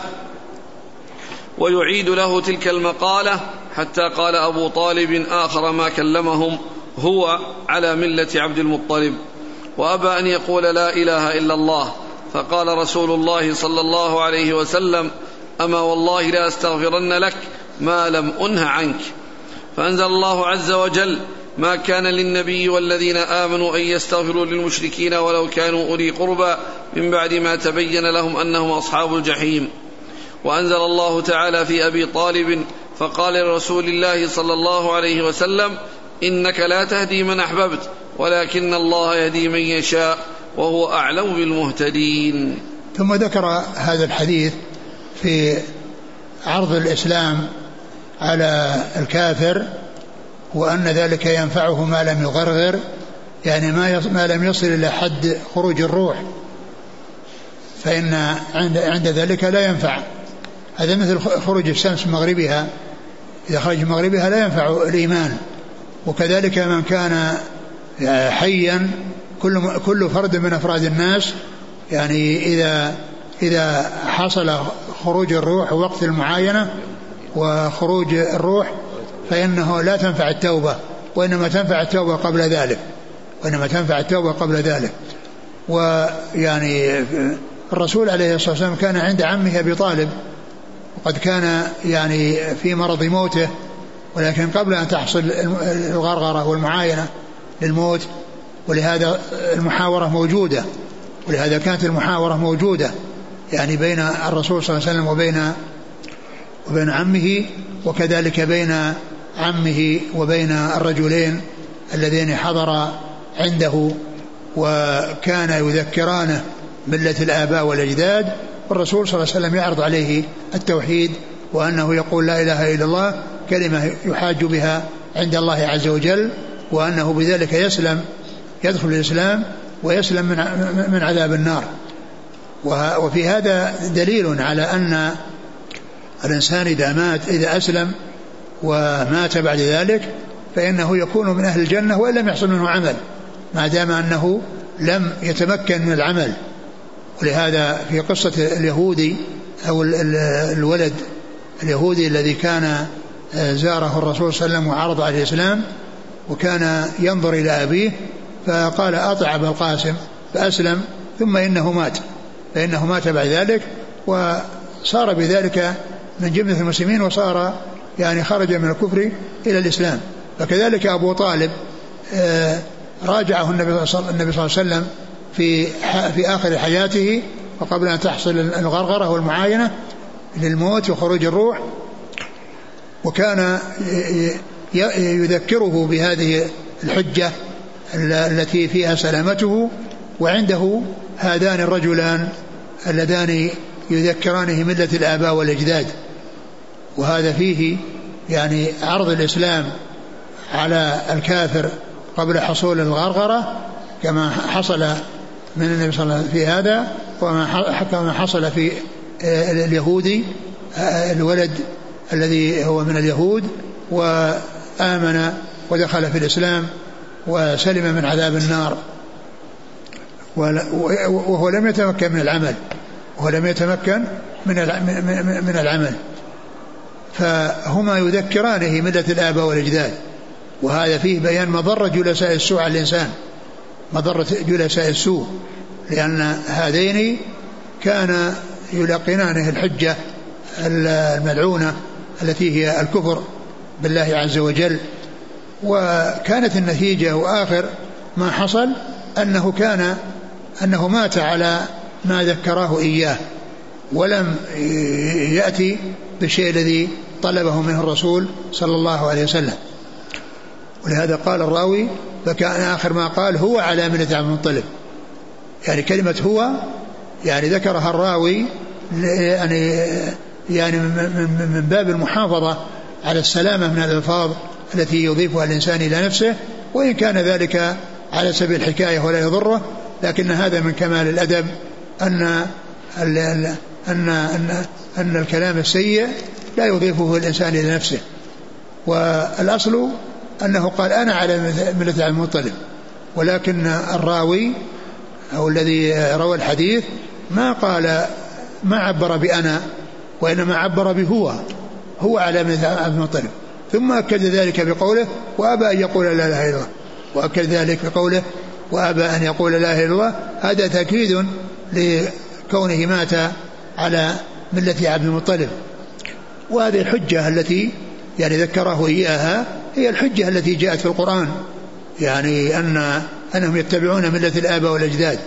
ويعيد له تلك المقالة حتى قال أبو طالب آخر ما كلمهم هو على ملة عبد المطلب، وأبى أن يقول لا إله إلا الله. فقال رسول الله صلى الله عليه وسلم أما والله لا أستغفرن لك ما لم أنه عنك. فأنزل الله عز وجل ما كان للنبي والذين آمنوا أن يستغفروا للمشركين ولو كانوا أولي قربى من بعد ما تبين لهم أنهم أصحاب الجحيم. وأنزل الله تعالى في أبي طالب فقال لرسول الله صلى الله عليه وسلم إنك لا تهدي من أحببت ولكن الله يهدي من يشاء وهو أعلم بالمهتدين. ثم ذكر هذا الحديث في عرض الإسلام على الكافر وأن ذلك ينفعه ما لم يغرغر، يعني ما ما لم يصل إلى حد خروج الروح، فإن عند, عند ذلك لا ينفع. هذا مثل خروج الشمس من مغربها، إذا خرج من مغربها لا ينفع الإيمان. وكذلك من كان حيا، كل كل فرد من أفراد الناس، يعني إذا إذا حصل خروج الروح وقت المعاينة وخروج الروح فإنه لا تنفع التوبة، وإنما تنفع التوبة قبل ذلك وإنما تنفع التوبة قبل ذلك. ويعني الرسول عليه الصلاة والسلام كان عند عمه أبي طالب، وقد كان يعني في مرض موته، ولكن قبل أن تحصل الغرغرة والمعاينة للموت، ولهذا المحاورة موجودة ولهذا كانت المحاورة موجودة يعني بين الرسول صلى الله عليه وسلم وبين وبين عمه، وكذلك بين عمه وبين الرجلين اللذين حضر عنده وكان يذكرانه ملة الآباء والأجداد. والرسول صلى الله عليه وسلم يعرض عليه التوحيد، وأنه يقول لا إله إلا الله كلمة يحاج بها عند الله عز وجل، وأنه بذلك يسلم يدخل الإسلام ويسلم من من عذاب النار. وفي هذا دليل على أن الإنسان إذا مات إذا أسلم ومات بعد ذلك فإنه يكون من أهل الجنة وإن لم يحصل منه عمل، ما دام أنه لم يتمكن من العمل. ولهذا في قصة اليهودي أو الولد اليهودي الذي كان زاره الرسول صلى الله عليه وسلم وعرض عليه الإسلام، وكان ينظر إلى أبيه فقال أطع أبا القاسم فأسلم، ثم إنه مات فإنه مات بعد ذلك وصار بذلك من جملة المسلمين، وصار يعني خرج من الكفر إلى الإسلام. فكذلك أبو طالب راجعه النبي صلى الله عليه وسلم في في آخر حياته وقبل أن تحصل الغرغرة والمعاينة للموت وخروج الروح، وكان يذكره بهذه الحجة التي فيها سلامته، وعنده هذان الرجلان اللذان يذكرانه ملة الآباء والأجداد. وهذا فيه يعني عرض الإسلام على الكافر قبل حصول الغرغرة كما حصل من النبي صلى الله عليه وسلم في هذا، وما حصل في اليهودي الولد الذي هو من اليهود وآمن ودخل في الإسلام وسلم من عذاب النار، وهو لم يتمكن من العمل وهو لم يتمكن من العمل فهما يذكرانه ملة الآباء والأجداد. وهذا فيه بيان مضرة جلساء السوء على الإنسان، مضرة جلساء السوء، لأن هذين كان يلقنانه الحجة الملعونة التي هي الكفر بالله عز وجل. وكانت النتيجة وآخر ما حصل أنه كان أنه مات على ما ذكراه إياه، ولم يأتي بالشيء الذي طلبه منه الرسول صلى الله عليه وسلم. ولهذا قال الراوي فكان آخر ما قال هو على ملة عبد المطلب، يعني كلمة هو يعني ذكرها الراوي يعني يعني من باب المحافظة على السلامة من الألفاظ التي يضيفها الإنسان إلى نفسه، وإن كان ذلك على سبيل الحكاية ولا يضره، لكن هذا من كمال الأدب أن أن أن أن, أن الكلام السيء لا يضيفه الإنسان إلى نفسه. والأصل أنه قال أنا على ملة عبد المطلب، ولكن الراوي أو الذي روى الحديث ما قال ما عبر بأنا، وإنما عبر بهو، هو على ملة عبد المطلب، ثم أكد ذلك بقوله وأبى أن يقول لا إله إلا الله، وأكد ذلك بقوله وأبى أن يقول لا إله إلا الله. هذا تأكيد لكونه مات على ملة عبد المطلب. وهذه الحجة التي يعني ذكره إياها هي الحجة التي جاءت في القرآن، يعني أن أنهم يتبعون ملة الآباء والأجداد،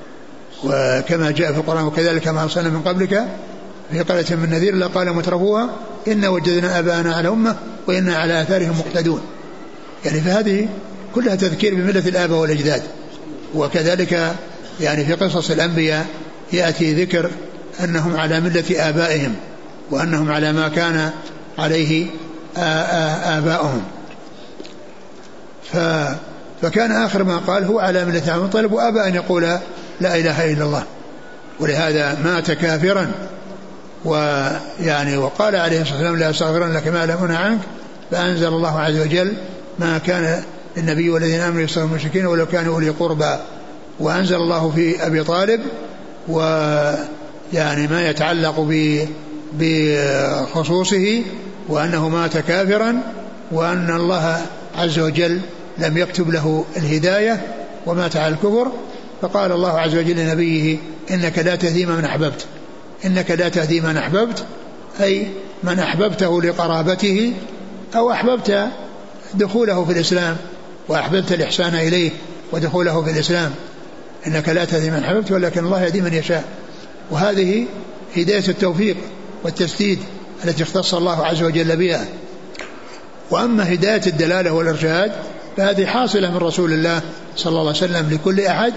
وكما جاء في القرآن وكذلك ما أرسلنا من قبلك في قرية من نذير إلا قال مترفوها إن وجدنا آباءنا على أمة وإنا على آثارهم مقتدون. يعني فهذه كلها تذكير بملة الآباء والأجداد. وكذلك يعني في قصص الأنبياء يأتي ذكر أنهم على ملة آبائهم وأنهم على ما كان عليه آباؤهم. فكان آخر ما قال هو على ملة عبد المطلب، وأبى أن يقول لا إله إلا الله، ولهذا مات كافرا. ويعني وقال عليه الصلاة والسلام لا أستغفرن لك ما لم أنه عنك، فأنزل الله عز وجل ما كان النبي والذين آمنوا يستغفرون المشركين ولو كانوا أولي قربى، وأنزل الله في أبي طالب ويعني ما يتعلق بخصوصه وأنه مات كافرا، وأن الله عز وجل لم يكتب له الهداية ومات على الكفر. فقال الله عز وجل لنبيه إنك لا تهدي من أحببت، إنك لا تهدي من أحببت، أي من أحببته لقرابته أو أحببت دخوله في الإسلام وأحببت الإحسان إليه ودخوله في الإسلام. إنك لا تهدي من أحببت ولكن الله يهدي من يشاء. وهذه هداية التوفيق والتسديد التي اختص الله عز وجل بها. وأما هداية الدلالة والإرشاد فهذه حاصلة من رسول الله صلى الله عليه وسلم لكل أحد،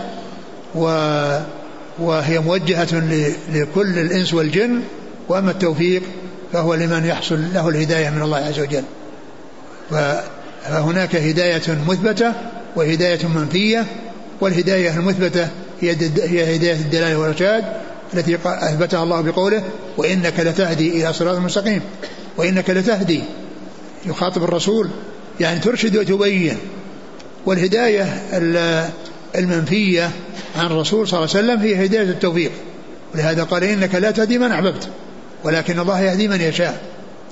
وهي موجهة لكل الإنس والجن. وأما التوفيق فهو لمن يحصل له الهداية من الله عز وجل. فهناك هداية مثبتة وهداية منفية، والهداية المثبتة هي هداية الدلالة والإرشاد التي أثبتها الله بقوله وإنك لتهدي إلى صراط مستقيم. وإنك لتهدي يخاطب الرسول يعني ترشد وتبين. والهداية المنفية عن الرسول صلى الله عليه وسلم هي هداية التوفيق، ولهذا قال إنك لا تهدي من أحببت ولكن الله يهدي من يشاء.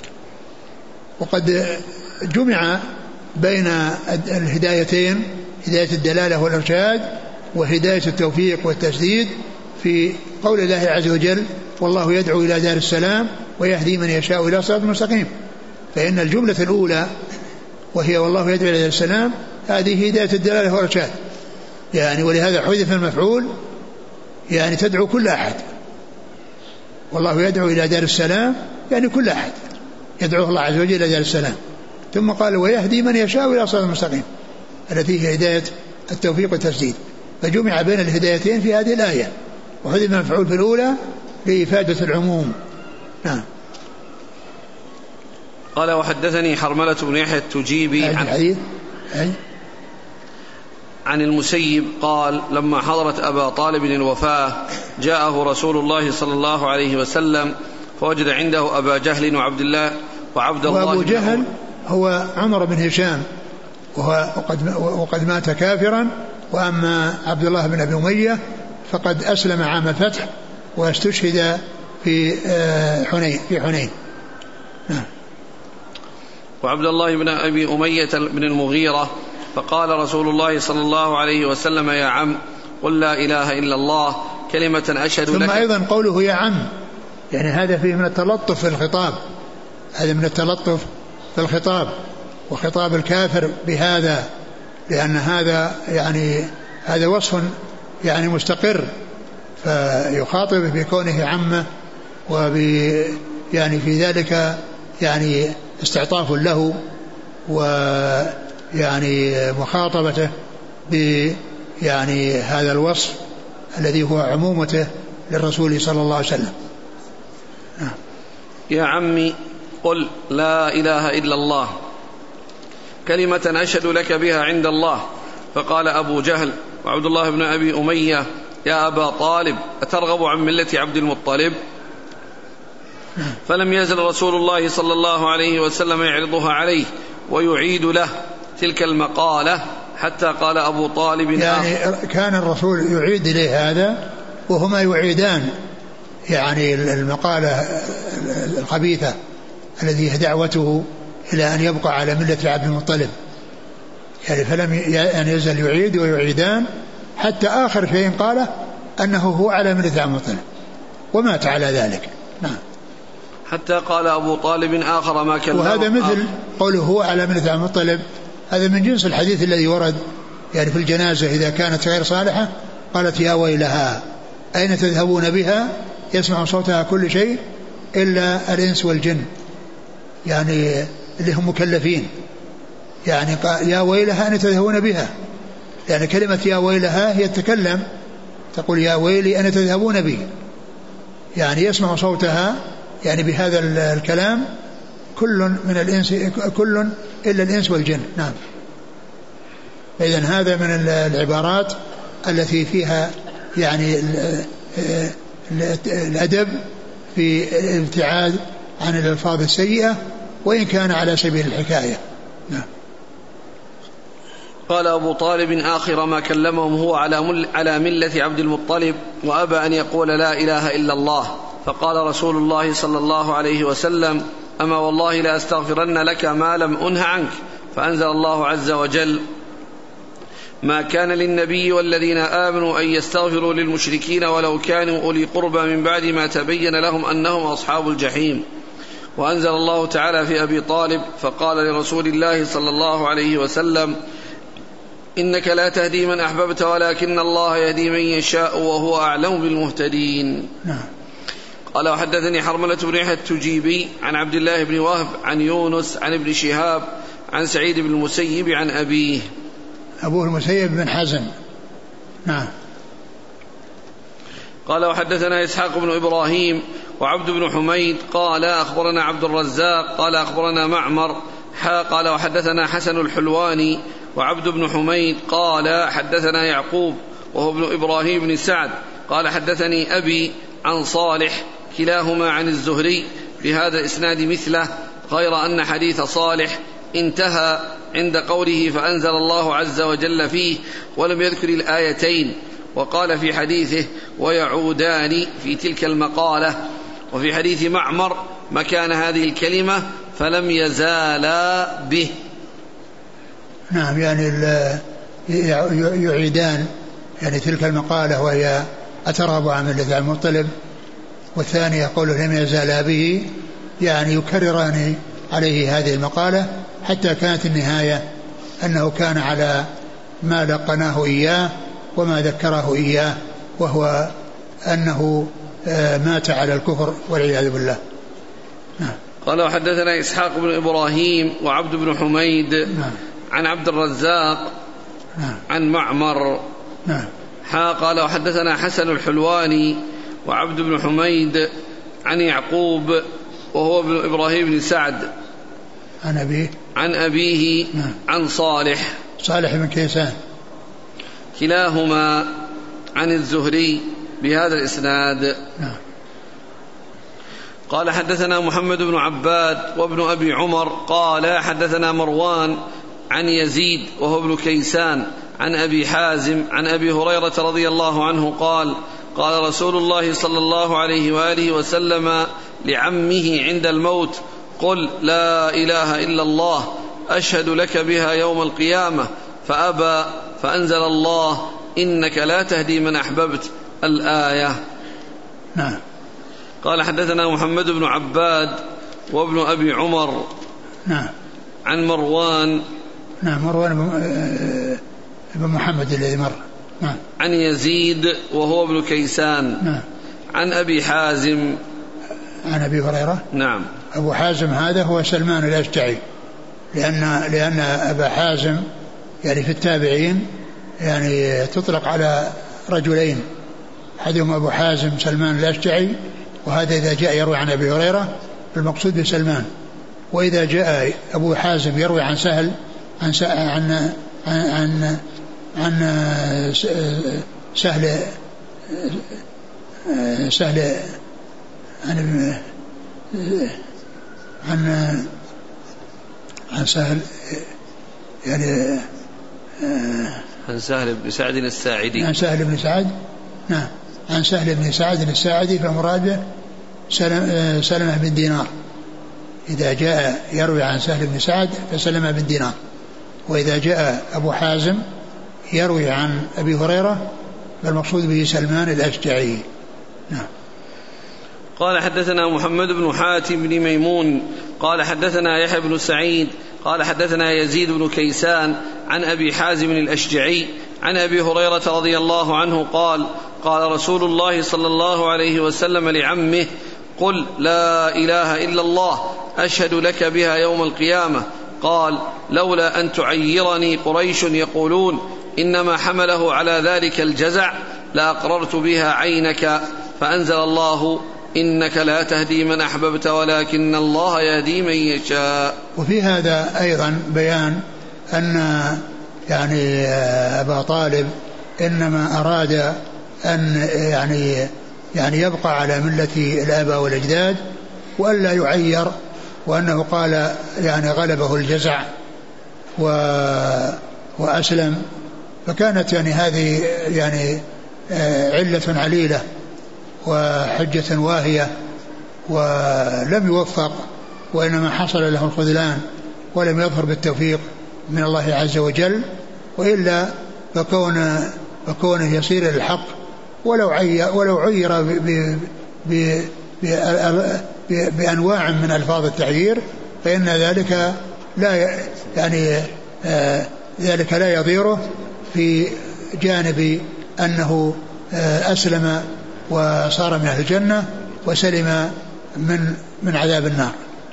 وقد جمع بين الهدايتين هداية الدلالة والإرشاد وهداية التوفيق والتسديد في قول الله عز وجل والله يدعو إلى دار السلام ويهدي من يشاء إلى صراط مستقيم. فإن الجملة الأولى وهي والله يدعو إلى دار السلام هذه هداية الدلالة والإرشاد يعني، ولهذا حذف المفعول يعني تدعو كل أحد. والله يدعو إلى دار السلام يعني كل أحد يدعو الله عز وجل إلى دار السلام. ثم قال ويهدي من يشاء إلى صراط مستقيم التي هي هداية التوفيق والتسديد. فجمع بين الهدايتين في هذه الآية، وحذف المفعول في الأولى لإفادة العموم. نعم. قال وحدثني حرملة بن يحيى التجيبي عن الحديث عن المسيب قال لما حضرت أبا طالب الوفاة جاءه رسول الله صلى الله عليه وسلم فوجد عنده أبا جهل وعبد الله وعبد الله. وأبو جهل هو عمر بن هشام وهو وقد, وقد مات كافرا. وأما عبد الله بن أبي أمية فقد أسلم عام الفتح واستشهد في حنين في حنين. نعم. وعبد الله بن أبي أمية بن المغيرة فقال رسول الله صلى الله عليه وسلم يا عم قل لا إله إلا الله كلمة أشهد لك. ثم أيضا قوله يا عم يعني هذا فيه من التلطف في الخطاب، هذا من التلطف في الخطاب وخطاب الكافر بهذا، لأن هذا يعني هذا وصف يعني مستقر فيخاطب بكونه عمه وب يعني في ذلك يعني استعطاف له ويعني مخاطبته ب يعني هذا الوصف الذي هو عمومته للرسول صلى الله عليه وسلم. يا عمي قل لا إله إلا الله كلمة أشهد لك بها عند الله. فقال أبو جهل وعبد الله بن أبي أمية يا أبا طالب أترغب عن ملة عبد المطلب؟ فلم يزل رسول الله صلى الله عليه وسلم يعرضها عليه ويعيد له تلك المقالة حتى قال أبو طالب يعني آخر. كان الرسول يعيد إليه هذا وهما يعيدان يعني المقالة الخبيثة الذي هي دعوته إلى أن يبقى على ملة عبد المطلب يعني، فلم يعني يزل يعيد ويعيدان حتى آخر شيء قاله أنه هو على ملة عبد المطلب ومات على ذلك. نعم. حتى قال أبو طالب آخر ما كان. وهذا مثل قوله هو على ملة عبد المطلب، هذا من جنس الحديث الذي ورد يعني في الجنازة إذا كانت غير صالحة قالت يا ويلها أين تذهبون بها يسمع صوتها كل شيء إلا الإنس والجن يعني اللي هم مكلفين، يعني يا ويلها أين تذهبون بها، يعني كلمة يا ويلها هي تتكلم تقول يا ويلي أين تذهبون بي، يعني يسمع صوتها يعني بهذا الكلام كل من الإنس كل إلا الإنس والجن. نعم. إذن هذا من العبارات التي فيها يعني الأدب في الابتعاد عن الألفاظ السيئة وإن كان على سبيل الحكاية. نعم. قال أبو طالب آخر ما كلمهم هو على ملة عبد المطلب وأبى أن يقول لا إله إلا الله، فقال رسول الله صلى الله عليه وسلم أما والله لا أستغفرن لك ما لم أنه عنك، فأنزل الله عز وجل ما كان للنبي والذين آمنوا أن يستغفروا للمشركين ولو كانوا أولي قربى من بعد ما تبين لهم أنهم أصحاب الجحيم. وأنزل الله تعالى في أبي طالب فقال لرسول الله صلى الله عليه وسلم إنك لا تهدي من أحببت ولكن الله يهدي من يشاء وهو أعلم بالمهتدين. قال وحدثني حرملة بن يحيى التجيبي عن عبد الله بن وهب عن يونس عن ابن شهاب عن سعيد بن المسيب عن أبيه. أبوه المسيب بن حزم. نعم. قال وحدثنا إسحاق بن إبراهيم وعبد بن حميد قال أخبرنا عبد الرزاق قال أخبرنا معمر حا قال وحدثنا حسن الحلواني وعبد بن حميد قال حدثنا يعقوب وهو ابن إبراهيم بن سعد قال حدثني أبي عن صالح كلاهما عن الزهري بهذا الإسناد مثله، غير أن حديث صالح انتهى عند قوله فأنزل الله عز وجل فيه ولم يذكر الآيتين، وقال في حديثه ويعودان في تلك المقالة، وفي حديث معمر مكان هذه الكلمة فلم يزالا به. نعم، يعني يعيدان يعني تلك المقالة وهي أترغب عن ملة المطلب، والثاني يقول لم يزالا به يعني يكرران عليه هذه المقالة حتى كانت النهاية أنه كان على ما لقناه إياه وما ذكره إياه، وهو أنه مات على الكفر والعياذ بالله. نعم. قال وحدثنا إسحاق بن إبراهيم وعبد بن حميد نعم. عن عبد الرزاق نعم. عن معمر نعم. حا قال وحدثنا حسن الحلواني وعبد بن حميد عن يعقوب وهو ابن إبراهيم بن سعد عن أبيه عن أبيه نعم. عن صالح صالح بن كيسان كلاهما عن الزهري بهذا الإسناد. نعم. قال حدثنا محمد بن عباد وابن أبي عمر قال حدثنا مروان عن يزيد وهو ابن كيسان عن أبي حازم عن أبي هريرة رضي الله عنه قال قال رسول الله صلى الله عليه وآله وسلم لعمه عند الموت قل لا إله إلا الله أشهد لك بها يوم القيامة، فأبى فأنزل الله إنك لا تهدي من أحببت الآية. نعم. قال حدثنا محمد بن عباد وابن أبي عمر نعم. عن مروان نعم مروان بن محمد الذي مر نعم. عن يزيد وهو ابن كيسان نعم. عن أبي حازم عن أبي هريرة. نعم. أبو حازم هذا هو سلمان الأشجعي، لأن لأن أبا حازم يعني في التابعين يعني تطلق على رجلين، أحدهم أبو حازم سلمان الأشجعي، وهذا إذا جاء يروي عن أبي هريرة المقصود بسلمان، وإذا جاء أبو حازم يروي عن سهل عن عن عن عن سهل سهل عن عن عن سهل يعني عن سهل بن سعد الساعدي عن سهل بن سعد نعم عن سهل بن سعد الساعدي، فمراده سلم سلمة بن دينار. إذا جاء يروي عن سهل بن سعد فسلمة بن دينار، وإذا جاء أبو حازم يروي عن أبي هريرة فالمقصود به سلمان الأشجعي. نعم. قال حدثنا محمد بن حاتم بن ميمون قال حدثنا يحيى بن سعيد قال حدثنا يزيد بن كيسان عن أبي حازم الأشجعي عن أبي هريرة رضي الله عنه قال قال رسول الله صلى الله عليه وسلم لعمه قل لا إله إلا الله أشهد لك بها يوم القيامة، قال لولا أن تعيرني قريش يقولون إنما حمله على ذلك الجزع لأقررت بها عينك، فأنزل الله إنك لا تهدي من أحببت ولكن الله يهدي من يشاء. وفي هذا أيضا بيان أن يعني أبا طالب إنما أراد أن يعني يعني يبقى على ملة الآباء والأجداد وألا يعير، وأنه قال يعني غلبه الجزع وأسلم. فكانت يعني هذه يعني علة عليلة وحجة واهية، ولم يوفق، وإنما حصل له الخذلان ولم يظهر بالتوفيق من الله عز وجل. وإلا فكون فكونه يصير للحق ولو عير ولو عير ب ب بأنواع من ألفاظ التعيير فإن ذلك لا يعني آه ذلك لا يضيره في جانب أنه آه أسلم وصار من أهل الجنة وسلم من من عذاب النار.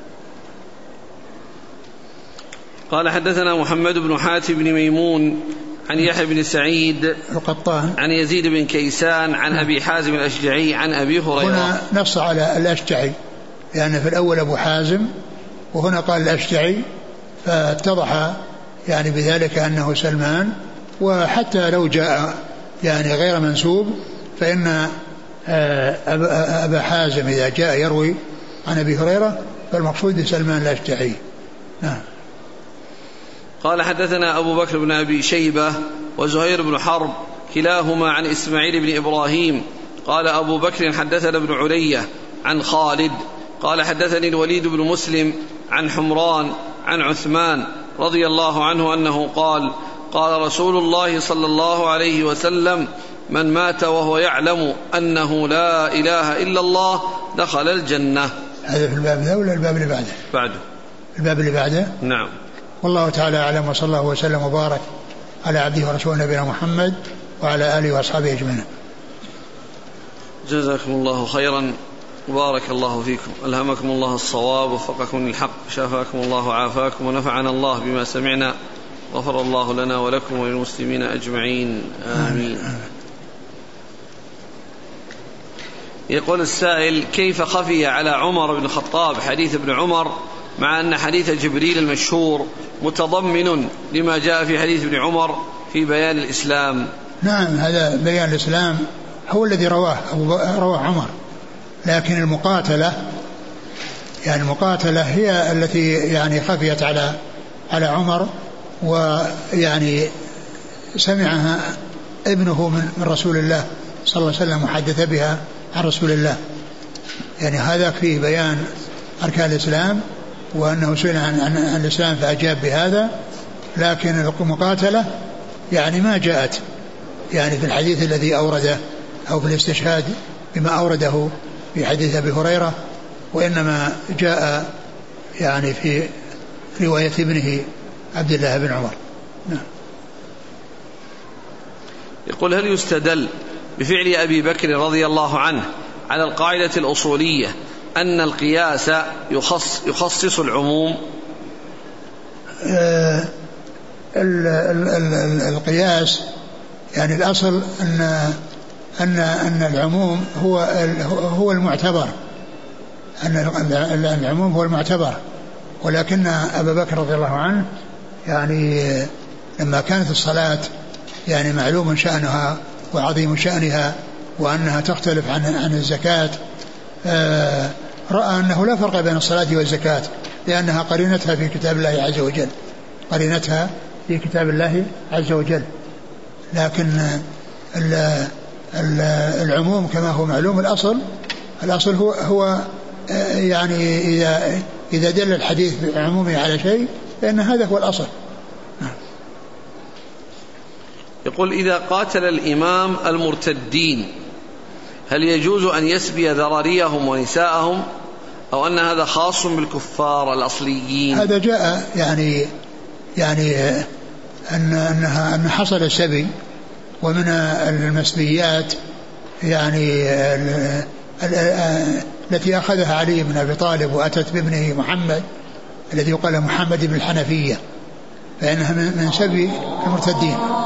قال حدثنا محمد بن حاتم بن ميمون عن يحيى بن سعيد القطان عن يزيد بن كيسان عن أبي حازم الأشجعي عن أبي هريرة. هنا نص على الأشجعي، لأن يعني في الأول أبو حازم وهنا قال الأشجعي، فاتضح يعني بذلك أنه سلمان. وحتى لو جاء يعني غير منسوب فإن أبا حازم إذا جاء يروي عن أبي هريرة فالمقصود سلمان الأشجعي. نعم. قال حدثنا أبو بكر بن أبي شيبة وزهير بن حرب كلاهما عن إسماعيل بن إبراهيم. قال أبو بكر حدثنا ابن علية عن خالد قال حدثني الوليد بن مسلم عن حمران عن عثمان رضي الله عنه أنه قال قال رسول الله صلى الله عليه وسلم من مات وهو يعلم أنه لا إله إلا الله دخل الجنة. هذا في الباب ذا ولا الباب اللي بعده؟ بعده. الباب اللي بعده. نعم. والله تعالى أعلم، وصلى الله وسلم وبارك على عبده ورسوله نبينا محمد وعلى آله وأصحابه أجمعين. جزاكم الله خيرا وبارك الله فيكم، ألهمكم الله الصواب ووفقكم للحق، شافاكم الله وعافاكم، ونفعنا الله بما سمعنا، غفر الله لنا ولكم وللمسلمين أجمعين، آمين. يقول السائل: كيف خفي على عمر بن الخطاب حديث ابن عمر مع أن حديث جبريل المشهور متضمن لما جاء في حديث ابن عمر في بيان الإسلام؟ نعم، هذا بيان الإسلام هو الذي رواه رواه عمر، لكن المقاتلة يعني المقاتلة هي التي يعني خفيت على على عمر، ويعني سمعها ابنه من, من رسول الله صلى الله عليه وسلم وحدث بها عن رسول الله. يعني هذا فيه بيان أركان الإسلام، وأنه سئل عن, عن, عن الإسلام فأجاب بهذا. لكن المقاتلة يعني ما جاءت يعني في الحديث الذي أورده أو في الاستشهاد بما أورده في حديث أبي هريرة، وإنما جاء يعني في رواية ابنه عبد الله بن عمر. نعم. يقول: هل يستدل بفعل أبي بكر رضي الله عنه على القاعدة الأصولية أن القياس يخص يخصص العموم؟ آه ال ال ال القياس يعني الأصل أن أن أن العموم هو هو المعتبر، أن العموم هو المعتبر. ولكن أبا بكر رضي الله عنه يعني لما كانت الصلاة يعني معلوم شأنها وعظيم شأنها وأنها تختلف عن عن الزكاة، آه رأى أنه لا فرق بين الصلاة والزكاة، لأنها قرينتها في كتاب الله عز وجل، قرينتها في كتاب الله عز وجل. لكن ال ال العموم كما هو معلوم الأصل الأصل هو هو يعني إذا إذا دل الحديث بعمومه على شيء فإن هذا هو الأصل. يقول: إذا قاتل الإمام المرتدين هل يجوز أن يسبي ذراريهم ونساءهم، أو أن هذا خاص بالكفار الأصليين؟ هذا جاء يعني يعني أن أنها أن حصل السبي، ومن المسبيات يعني التي أخذها علي بن أبي طالب وأتت بابنه محمد الذي يقال محمد بن الحنفية، فإنها من سبي المرتدين.